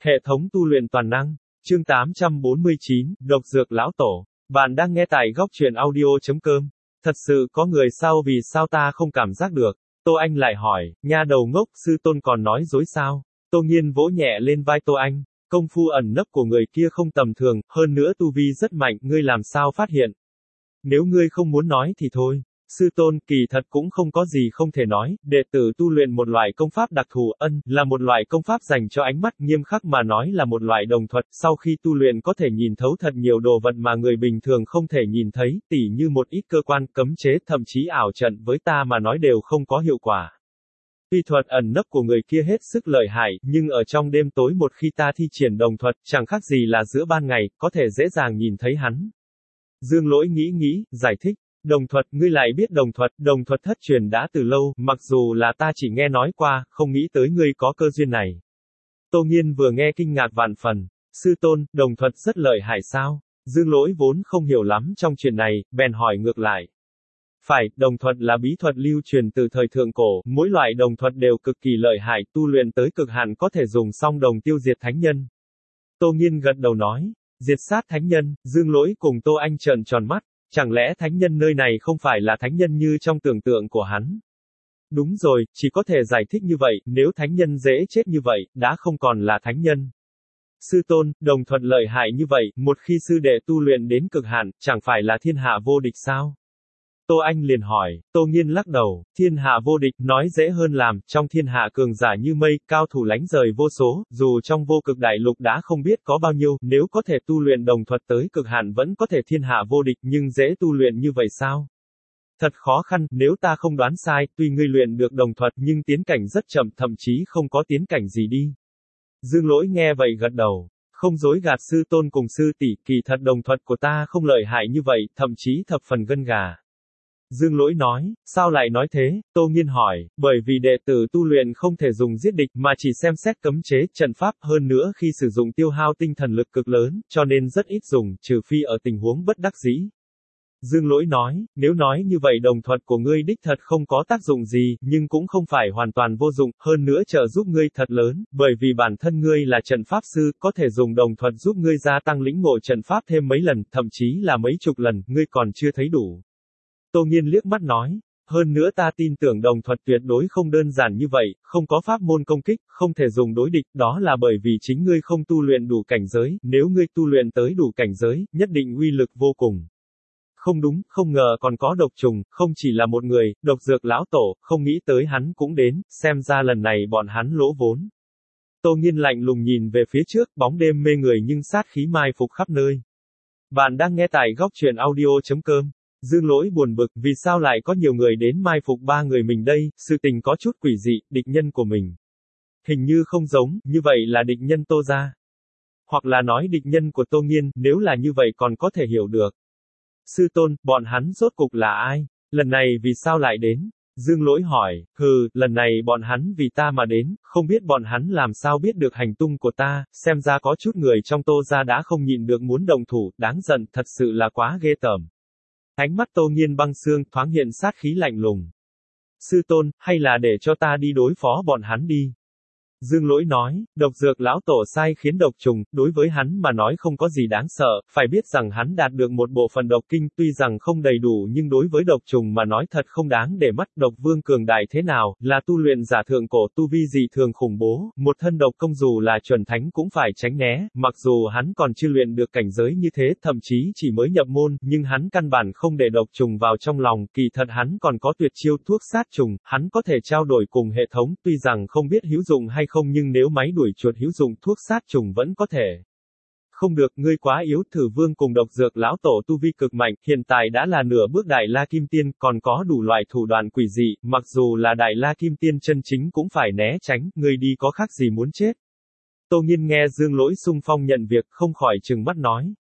Hệ thống tu luyện toàn năng. Chương 849, Độc dược lão tổ. Bạn đang nghe tại góc truyện audio.com. Thật sự có người sao, vì sao ta không cảm giác được? Tô Anh lại hỏi, nha đầu ngốc, sư tôn còn nói dối sao? Tô Nghiên vỗ nhẹ lên vai Tô Anh. Công phu ẩn nấp của người kia không tầm thường, hơn nữa tu vi rất mạnh, ngươi làm sao phát hiện? Nếu ngươi không muốn nói thì thôi. Sư tôn, kỳ thật cũng không có gì không thể nói, đệ tử tu luyện một loại công pháp đặc thù, là một loại công pháp dành cho ánh mắt, nghiêm khắc mà nói là một loại đồng thuật, sau khi tu luyện có thể nhìn thấu thật nhiều đồ vật mà người bình thường không thể nhìn thấy, tỉ như một ít cơ quan, cấm chế, thậm chí ảo trận, với ta mà nói đều không có hiệu quả. Tuy thuật ẩn nấp của người kia hết sức lợi hại, nhưng ở trong đêm tối một khi ta thi triển đồng thuật, chẳng khác gì là giữa ban ngày, có thể dễ dàng nhìn thấy hắn. Dương Lỗi nghĩ, giải thích. Đồng thuật, ngươi lại biết đồng thuật thất truyền đã từ lâu, mặc dù là ta chỉ nghe nói qua, không nghĩ tới ngươi có cơ duyên này. Tô Nghiên vừa nghe kinh ngạc vạn phần. Sư tôn, đồng thuật rất lợi hại sao? Dương Lỗi vốn không hiểu lắm trong chuyện này, bèn hỏi ngược lại. Phải, đồng thuật là bí thuật lưu truyền từ thời thượng cổ, mỗi loại đồng thuật đều cực kỳ lợi hại, tu luyện tới cực hạn có thể dùng song đồng tiêu diệt thánh nhân. Tô Nghiên gật đầu nói, diệt sát thánh nhân. Dương Lỗi cùng Tô Anh trợn tròn mắt. Chẳng lẽ thánh nhân nơi này không phải là thánh nhân như trong tưởng tượng của hắn? Đúng rồi, chỉ có thể giải thích như vậy, nếu thánh nhân dễ chết như vậy, đã không còn là thánh nhân. Sư tôn, đồng thuật lợi hại như vậy, một khi sư đệ tu luyện đến cực hạn, chẳng phải là thiên hạ vô địch sao? Tô Anh liền hỏi. Tô Nghiên lắc đầu, thiên hạ vô địch, nói dễ hơn làm, trong thiên hạ cường giả như mây, cao thủ lánh rời vô số, dù trong vô cực đại lục đã không biết có bao nhiêu, nếu có thể tu luyện đồng thuật tới cực hạn vẫn có thể thiên hạ vô địch, nhưng dễ tu luyện như vậy sao? Thật khó khăn, nếu ta không đoán sai, tuy ngươi luyện được đồng thuật nhưng tiến cảnh rất chậm, thậm chí không có tiến cảnh gì đi. Dương Lỗi nghe vậy gật đầu. Không dối gạt sư tôn cùng sư tỷ, kỳ thật đồng thuật của ta không lợi hại như vậy, thậm chí thập phần gân gà. Dương Lỗi nói, sao lại nói thế? Tô Nghiên hỏi, bởi vì đệ tử tu luyện không thể dùng giết địch mà chỉ xem xét cấm chế, trận pháp, hơn nữa khi sử dụng tiêu hao tinh thần lực cực lớn, cho nên rất ít dùng, trừ phi ở tình huống bất đắc dĩ. Dương Lỗi nói, nếu nói như vậy đồng thuật của ngươi đích thật không có tác dụng gì, nhưng cũng không phải hoàn toàn vô dụng, hơn nữa trợ giúp ngươi thật lớn, bởi vì bản thân ngươi là trận pháp sư, có thể dùng đồng thuật giúp ngươi gia tăng lĩnh ngộ trận pháp thêm mấy lần, thậm chí là mấy chục lần, ngươi còn chưa thấy đủ. Tô Nghiên liếc mắt nói, hơn nữa ta tin tưởng đồng thuật tuyệt đối không đơn giản như vậy, không có pháp môn công kích, không thể dùng đối địch, đó là bởi vì chính ngươi không tu luyện đủ cảnh giới, nếu ngươi tu luyện tới đủ cảnh giới, nhất định uy lực vô cùng. Không đúng, không ngờ còn có độc trùng, không chỉ là một người, độc dược lão tổ, không nghĩ tới hắn cũng đến, xem ra lần này bọn hắn lỗ vốn. Tô Nghiên lạnh lùng nhìn về phía trước, bóng đêm mê người nhưng sát khí mai phục khắp nơi. Bạn đang nghe tại góc truyện audio.com. Dương Lỗi buồn bực, vì sao lại có nhiều người đến mai phục ba người mình đây, sự tình có chút quỷ dị, địch nhân của mình. Hình như không giống, như vậy là địch nhân Tô gia. Hoặc là nói địch nhân của Tô Nghiên, nếu là như vậy còn có thể hiểu được. Sư tôn, bọn hắn rốt cục là ai? Lần này vì sao lại đến? Dương Lỗi hỏi, lần này bọn hắn vì ta mà đến, không biết bọn hắn làm sao biết được hành tung của ta, xem ra có chút người trong Tô gia đã không nhịn được muốn động thủ, đáng giận, thật sự là quá ghê tởm. Ánh mắt Tô Nghiên băng xương, thoáng hiện sát khí lạnh lùng. Sư tôn, hay là để cho ta đi đối phó bọn hắn đi. Dương Lỗi nói, độc dược lão tổ sai khiến độc trùng, đối với hắn mà nói không có gì đáng sợ, phải biết rằng hắn đạt được một bộ phận độc kinh, tuy rằng không đầy đủ nhưng đối với độc trùng mà nói thật không đáng để mắt. Độc vương cường đại thế nào, là tu luyện giả thượng cổ, tu vi dị thường khủng bố, một thân độc công dù là chuẩn thánh cũng phải tránh né, mặc dù hắn còn chưa luyện được cảnh giới như thế, thậm chí chỉ mới nhập môn, nhưng hắn căn bản không để độc trùng vào trong lòng, kỳ thật hắn còn có tuyệt chiêu thuốc sát trùng, hắn có thể trao đổi cùng hệ thống, tuy rằng không biết hữu dụng hay không nhưng nếu máy đuổi chuột hữu dụng thuốc sát trùng vẫn có thể. Không được, ngươi quá yếu, Thử Vương cùng độc dược lão tổ tu vi cực mạnh, hiện tại đã là nửa bước Đại La Kim Tiên, còn có đủ loại thủ đoạn quỷ dị, mặc dù là Đại La Kim Tiên chân chính cũng phải né tránh, ngươi đi có khác gì muốn chết. Tô Nghiên nghe Dương Lỗi xung phong nhận việc, không khỏi trừng mắt nói.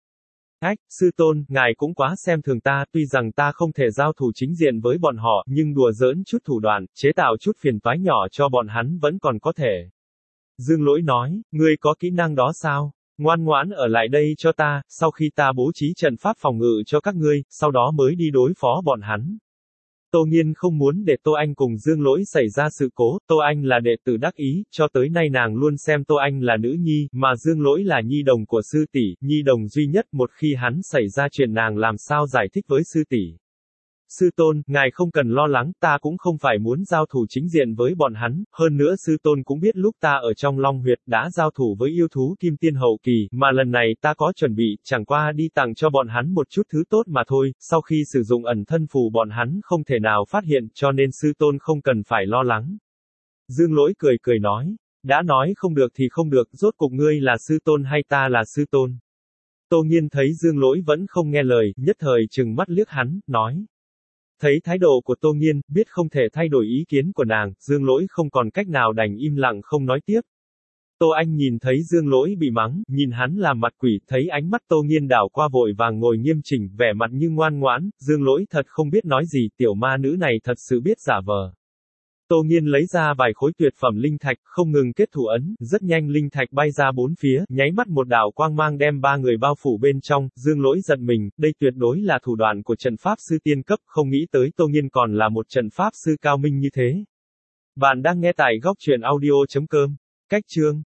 Sư tôn, ngài cũng quá xem thường ta, tuy rằng ta không thể giao thủ chính diện với bọn họ, nhưng đùa giỡn chút thủ đoạn, chế tạo chút phiền toái nhỏ cho bọn hắn vẫn còn có thể. Dương Lỗi nói, ngươi có kỹ năng đó sao? Ngoan ngoãn ở lại đây cho ta, sau khi ta bố trí trận pháp phòng ngự cho các ngươi, sau đó mới đi đối phó bọn hắn. Tô Nghiên không muốn để Tô Anh cùng Dương Lỗi xảy ra sự cố, Tô Anh là đệ tử đắc ý, cho tới nay nàng luôn xem Tô Anh là nữ nhi, mà Dương Lỗi là nhi đồng của sư tỷ, nhi đồng duy nhất, một khi hắn xảy ra chuyện nàng làm sao giải thích với sư tỷ. Sư tôn, ngài không cần lo lắng, ta cũng không phải muốn giao thủ chính diện với bọn hắn, hơn nữa sư tôn cũng biết lúc ta ở trong Long Huyệt đã giao thủ với yêu thú Kim Tiên hậu kỳ, mà lần này ta có chuẩn bị, chẳng qua đi tặng cho bọn hắn một chút thứ tốt mà thôi, sau khi sử dụng ẩn thân phù bọn hắn không thể nào phát hiện, cho nên sư tôn không cần phải lo lắng. Dương Lỗi cười cười nói, đã nói không được thì không được, rốt cục ngươi là sư tôn hay ta là sư tôn. Tô Nghiên thấy Dương Lỗi vẫn không nghe lời, nhất thời trừng mắt liếc hắn, nói. Thấy thái độ của Tô Nghiên, biết không thể thay đổi ý kiến của nàng, Dương Lỗi không còn cách nào đành im lặng không nói tiếp. Tô Anh nhìn thấy Dương Lỗi bị mắng, nhìn hắn làm mặt quỷ, thấy ánh mắt Tô Nghiên đảo qua vội vàng ngồi nghiêm chỉnh, vẻ mặt như ngoan ngoãn, Dương Lỗi thật không biết nói gì, tiểu ma nữ này thật sự biết giả vờ. Tô Nghiên lấy ra vài khối tuyệt phẩm linh thạch, không ngừng kết thủ ấn, rất nhanh linh thạch bay ra bốn phía, nháy mắt một đạo quang mang đem ba người bao phủ bên trong, Dương Lỗi giật mình, đây tuyệt đối là thủ đoạn của trận pháp sư tiên cấp, không nghĩ tới Tô Nghiên còn là một trận pháp sư cao minh như thế. Bạn đang nghe tại góc truyện audio.com. Cách chương